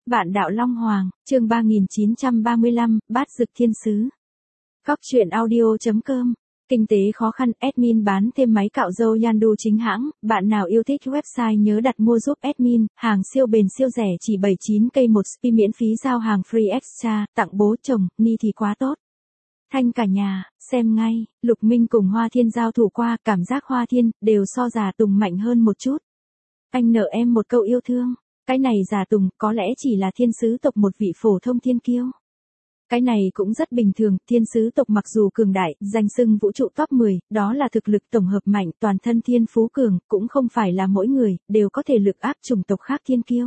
Vạn đạo Long Hoàng, chương 3935, Bát Dực Thiên Sứ. Cóc truyện audio.com. Kinh tế khó khăn, admin bán thêm máy cạo râu Yandu chính hãng, bạn nào yêu thích website nhớ đặt mua giúp admin, hàng siêu bền siêu rẻ chỉ 79k một spi miễn phí giao hàng free extra, tặng bố chồng, ni thì quá tốt. Thanh cả nhà, xem ngay, Lục Minh cùng Hoa Thiên giao thủ qua, cảm giác Hoa Thiên, đều so Già Tùng mạnh hơn một chút. Anh nợ em một câu yêu thương. Cái này Già Tùng có lẽ chỉ là thiên sứ tộc một vị phổ thông thiên kiêu. Cái này cũng rất bình thường, thiên sứ tộc mặc dù cường đại, danh xưng vũ trụ top 10, đó là thực lực tổng hợp mạnh, toàn thân thiên phú cường, cũng không phải là mỗi người, đều có thể lực áp chủng tộc khác thiên kiêu.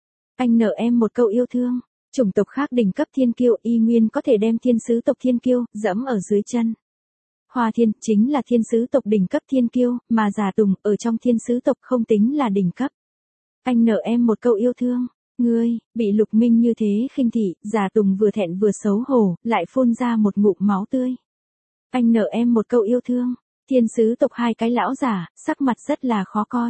Anh nợ em một câu yêu thương, chủng tộc khác đỉnh cấp thiên kiêu y nguyên có thể đem thiên sứ tộc thiên kiêu, dẫm ở dưới chân. Hoa Thiên chính là thiên sứ tộc đỉnh cấp thiên kiêu, mà Già Tùng ở trong thiên sứ tộc không tính là đỉnh cấp. Anh nợ em một câu yêu thương. Ngươi, bị Lục Minh như thế khinh thị, Già Tùng vừa thẹn vừa xấu hổ, lại phun ra một ngụm máu tươi. Anh nợ em một câu yêu thương. Thiên sứ tộc hai cái lão giả, sắc mặt rất là khó coi.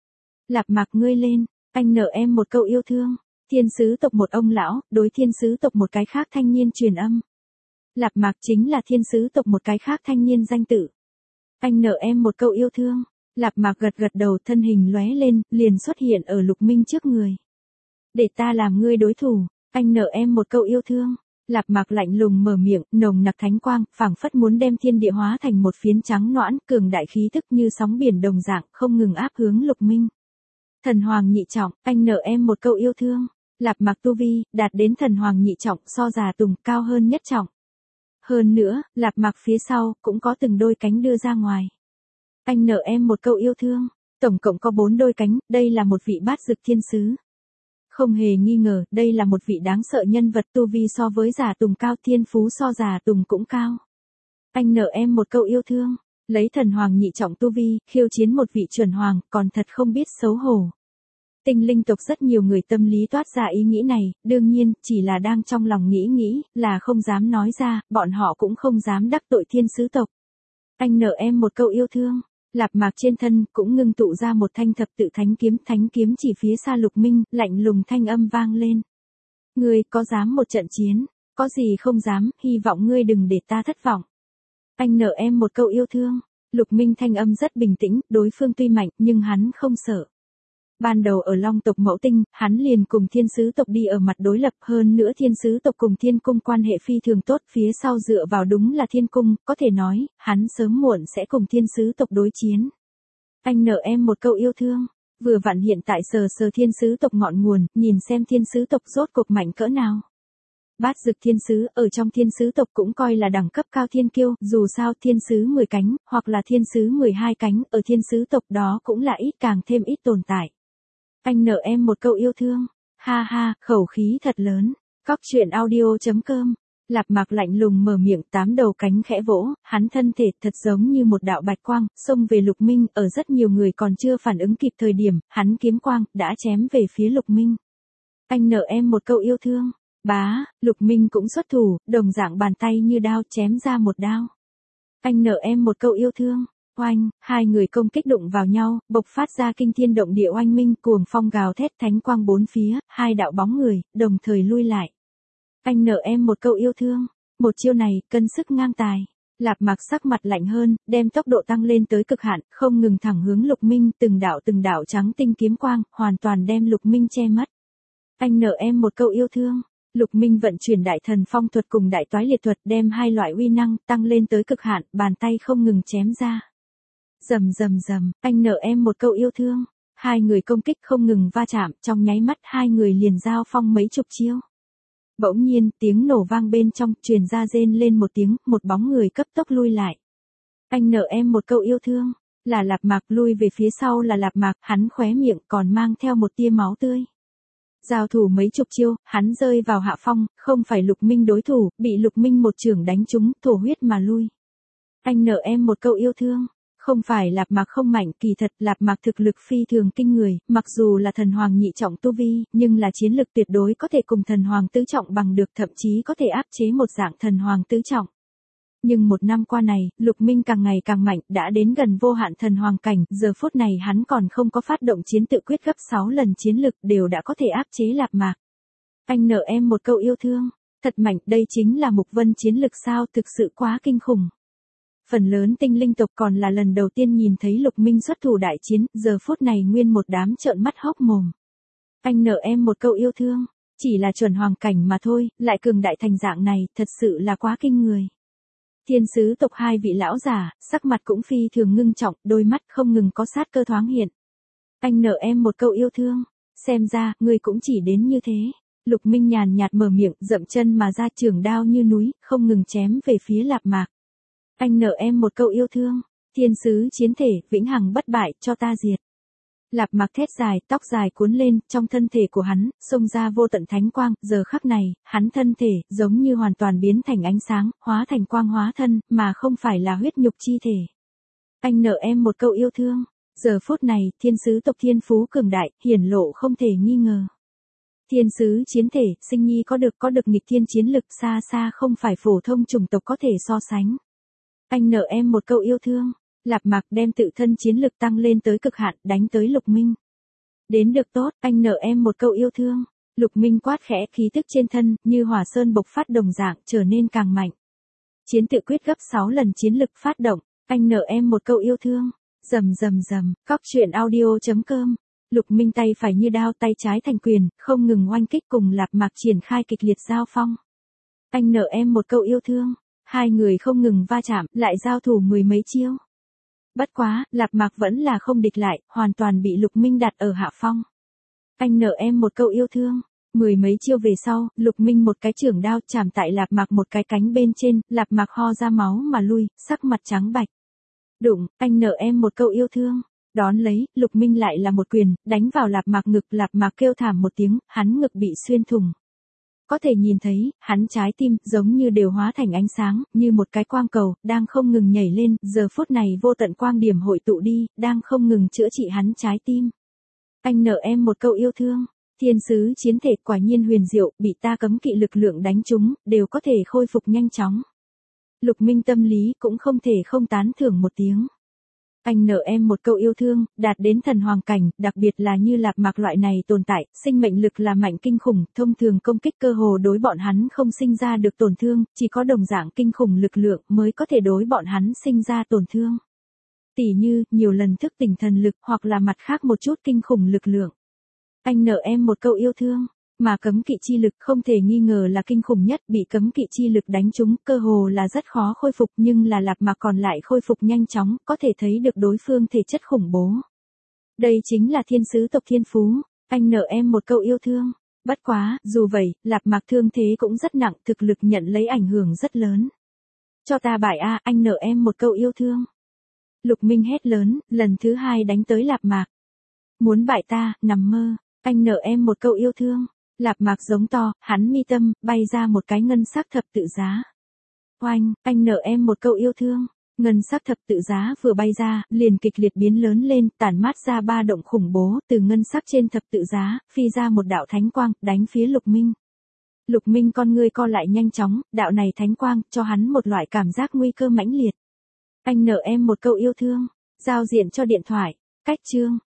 Lạp Mạc ngươi lên, anh nợ em một câu yêu thương. Thiên sứ tộc một ông lão, đối thiên sứ tộc một cái khác thanh niên truyền âm. Lạp Mạc chính là thiên sứ tộc một cái khác thanh niên danh tự. Anh nợ em một câu yêu thương. Lạp Mạc gật gật đầu, thân hình lóe lên, liền xuất hiện ở Lục Minh trước người. Để ta làm ngươi đối thủ, anh nợ em một câu yêu thương. Lạp Mạc lạnh lùng mở miệng, nồng nặc thánh quang, phảng phất muốn đem thiên địa hóa thành một phiến trắng nõn, cường đại khí tức như sóng biển đồng dạng, không ngừng áp hướng Lục Minh. Thần Hoàng nhị trọng, anh nợ em một câu yêu thương. Lạp Mạc tu vi, đạt đến thần Hoàng nhị trọng, so Già Tùng cao hơn nhất trọng. Hơn nữa, Lạp Mạc phía sau, cũng có từng đôi cánh đưa ra ngoài. Anh nợ em một câu yêu thương. Tổng cộng có 4 đôi cánh, đây là một vị bát dực thiên sứ. Không hề nghi ngờ, đây là một vị đáng sợ nhân vật, tu vi so với Già Tùng cao, thiên phú so Già Tùng cũng cao. Anh nợ em một câu yêu thương. Lấy thần Hoàng nhị trọng tu vi, khiêu chiến một vị chuẩn hoàng, còn thật không biết xấu hổ. Tinh linh tộc rất nhiều người tâm lý toát ra ý nghĩ này, đương nhiên, chỉ là đang trong lòng nghĩ, là không dám nói ra, bọn họ cũng không dám đắc tội thiên sứ tộc. Anh nợ em một câu yêu thương. Lạp Mạc trên thân cũng ngưng tụ ra một thanh thập tự thánh kiếm chỉ phía xa Lục Minh, lạnh lùng thanh âm vang lên. Ngươi có dám một trận chiến, có gì không dám, hy vọng ngươi đừng để ta thất vọng. Anh nợ em một câu yêu thương. Lục Minh thanh âm rất bình tĩnh, đối phương tuy mạnh nhưng hắn không sợ. Ban đầu ở Long tộc Mẫu Tinh, hắn liền cùng thiên sứ tộc đi ở mặt đối lập, hơn nữa thiên sứ tộc cùng thiên cung quan hệ phi thường tốt, phía sau dựa vào đúng là thiên cung, có thể nói, hắn sớm muộn sẽ cùng thiên sứ tộc đối chiến. Anh nợ em một câu yêu thương. Vừa vặn hiện tại sờ thiên sứ tộc ngọn nguồn, nhìn xem thiên sứ tộc rốt cuộc mạnh cỡ nào. Bát dực thiên sứ, ở trong thiên sứ tộc cũng coi là đẳng cấp cao thiên kiêu, dù sao thiên sứ 10 cánh, hoặc là thiên sứ 12 cánh, ở thiên sứ tộc đó cũng là ít càng thêm ít tồn tại. Anh nợ em một câu yêu thương. Ha ha, khẩu khí thật lớn. Cóc truyện audio.com. Lạp Mạc lạnh lùng mở miệng, 8 đầu cánh khẽ vỗ, hắn thân thể thật giống như một đạo bạch quang, xông về Lục Minh, ở rất nhiều người còn chưa phản ứng kịp thời điểm, hắn kiếm quang, đã chém về phía Lục Minh. Anh nợ em một câu yêu thương. Bá, Lục Minh cũng xuất thủ, đồng dạng bàn tay như đao chém ra một đao. Anh nợ em một câu yêu thương. Oanh, hai người công kích đụng vào nhau, bộc phát ra kinh thiên động địa oanh minh, cuồng phong gào thét, thánh quang bốn phía, hai đạo bóng người, đồng thời lui lại. Anh nợ em một câu yêu thương. Một chiêu này, cân sức ngang tài. Lạp Mạc sắc mặt lạnh hơn, đem tốc độ tăng lên tới cực hạn, không ngừng thẳng hướng Lục Minh, từng đạo trắng tinh kiếm quang, hoàn toàn đem Lục Minh che mất. Anh nợ em một câu yêu thương. Lục Minh vận chuyển đại thần phong thuật cùng đại toái liệt thuật, đem hai loại uy năng tăng lên tới cực hạn, bàn tay không ngừng chém ra. Rầm, anh nợ em một câu yêu thương. Hai người công kích không ngừng va chạm, trong nháy mắt hai người liền giao phong mấy chục chiêu. Bỗng nhiên, tiếng nổ vang bên trong, truyền ra rên lên một tiếng, một bóng người cấp tốc lui lại. Anh nợ em một câu yêu thương. Là Lạp Mạc, lui về phía sau là Lạp Mạc, hắn khóe miệng còn mang theo một tia máu tươi. Giao thủ mấy chục chiêu, hắn rơi vào hạ phong, không phải Lục Minh đối thủ, bị Lục Minh một chưởng đánh trúng, thổ huyết mà lui. Anh nợ em một câu yêu thương. Không phải Lạp Mạc không mạnh, kỳ thật Lạp Mạc thực lực phi thường kinh người, mặc dù là thần Hoàng nhị trọng tu vi, nhưng là chiến lực tuyệt đối có thể cùng thần Hoàng tứ trọng bằng được, thậm chí có thể áp chế một dạng thần Hoàng tứ trọng. Nhưng một năm qua này, Lục Minh càng ngày càng mạnh, đã đến gần vô hạn thần hoàng cảnh, giờ phút này hắn còn không có phát động chiến tự quyết gấp 6 lần chiến lực, đều đã có thể áp chế Lạp Mạc. Anh nợ em một câu yêu thương. Thật mạnh, đây chính là Mục Vân chiến lực sao, thực sự quá kinh khủng. Phần lớn tinh linh tộc còn là lần đầu tiên nhìn thấy Lục Minh xuất thủ đại chiến, giờ phút này nguyên một đám trợn mắt hốc mồm. Anh nợ em một câu yêu thương, chỉ là chuẩn hoàng cảnh mà thôi, lại cường đại thành dạng này, thật sự là quá kinh người. Thiên sứ tộc hai vị lão giả, sắc mặt cũng phi thường ngưng trọng, đôi mắt không ngừng có sát cơ thoáng hiện. Anh nợ em một câu yêu thương, xem ra, ngươi cũng chỉ đến như thế. Lục Minh nhàn nhạt mở miệng, dậm chân mà ra trường đao như núi, không ngừng chém về phía Lạp Mạc. Anh nợ em một câu yêu thương, thiên sứ chiến thể, vĩnh hằng bất bại, cho ta diệt. Lạp Mạc thét dài, tóc dài cuốn lên, trong thân thể của hắn, xông ra vô tận thánh quang, giờ khắc này, hắn thân thể, giống như hoàn toàn biến thành ánh sáng, hóa thành quang hóa thân, mà không phải là huyết nhục chi thể. Anh nợ em một câu yêu thương, giờ phút này, thiên sứ tộc thiên phú cường đại, hiển lộ không thể nghi ngờ. Thiên sứ chiến thể, sinh nhi có được nghịch thiên chiến lực xa xa không phải phổ thông chủng tộc có thể so sánh. Anh nợ em một câu yêu thương. Lạp Mạc đem tự thân chiến lực tăng lên tới cực hạn, đánh tới Lục Minh. Đến được tốt, anh nợ em một câu yêu thương. Lục Minh quát khẽ, khí tức trên thân, như hỏa sơn bộc phát đồng dạng, trở nên càng mạnh. Chiến tự quyết gấp 6 lần chiến lực phát động, anh nợ em một câu yêu thương. Rầm rầm rầm, coctruyện.audio.com. Lục Minh tay phải như đao, tay trái thành quyền, không ngừng oanh kích cùng Lạp Mạc triển khai kịch liệt giao phong. Anh nợ em một câu yêu thương. Hai người không ngừng va chạm, lại giao thủ mười mấy chiêu. Bất quá, Lạp Mạc vẫn là không địch lại, hoàn toàn bị Lục Minh đặt ở hạ phong. Anh nợ em một câu yêu thương. Mười mấy chiêu về sau, Lục Minh một cái chưởng đao chạm tại Lạp Mạc một cái cánh bên trên, Lạp Mạc ho ra máu mà lui, sắc mặt trắng bạch. Đụng, anh nợ em một câu yêu thương. Đón lấy, Lục Minh lại là một quyền, đánh vào Lạp Mạc ngực, Lạp Mạc kêu thảm một tiếng, hắn ngực bị xuyên thủng. Có thể nhìn thấy, hắn trái tim, giống như đều hóa thành ánh sáng, như một cái quang cầu, đang không ngừng nhảy lên, giờ phút này vô tận quang điểm hội tụ đi, đang không ngừng chữa trị hắn trái tim. Anh nợ em một câu yêu thương, thiên sứ chiến thể quả nhiên huyền diệu, bị ta cấm kỵ lực lượng đánh trúng, đều có thể khôi phục nhanh chóng. Lục Minh tâm lý cũng không thể không tán thưởng một tiếng. Anh nợ em một câu yêu thương, đạt đến thần hoàng cảnh, đặc biệt là như Lạp Mạc loại này tồn tại, sinh mệnh lực là mạnh kinh khủng, thông thường công kích cơ hồ đối bọn hắn không sinh ra được tổn thương, chỉ có đồng dạng kinh khủng lực lượng mới có thể đối bọn hắn sinh ra tổn thương. Tỉ như, nhiều lần thức tỉnh thần lực hoặc là mặt khác một chút kinh khủng lực lượng. Anh nợ em một câu yêu thương. Mà cấm kỵ chi lực không thể nghi ngờ là kinh khủng nhất, bị cấm kỵ chi lực đánh trúng, cơ hồ là rất khó khôi phục, nhưng là Lạp Mạc còn lại khôi phục nhanh chóng, có thể thấy được đối phương thể chất khủng bố. Đây chính là thiên sứ tộc thiên phú, anh nợ em một câu yêu thương. Bất quá, dù vậy, Lạp Mạc thương thế cũng rất nặng, thực lực nhận lấy ảnh hưởng rất lớn. Cho ta bại a, anh nợ em một câu yêu thương. Lục Minh hét lớn, lần thứ hai đánh tới Lạp Mạc. Muốn bại ta, nằm mơ, anh nợ em một câu yêu thương. Lạp Mạc giống to, hắn mi tâm, bay ra một cái ngân sắc thập tự giá. Oanh, anh nợ em một câu yêu thương. Ngân sắc thập tự giá vừa bay ra, liền kịch liệt biến lớn lên, tản mát ra ba động khủng bố, từ ngân sắc trên thập tự giá, phi ra một đạo thánh quang, đánh phía Lục Minh. Lục Minh con ngươi co lại nhanh chóng, đạo này thánh quang, cho hắn một loại cảm giác nguy cơ mãnh liệt. Anh nợ em một câu yêu thương. Giao diện cho điện thoại. Cách chương.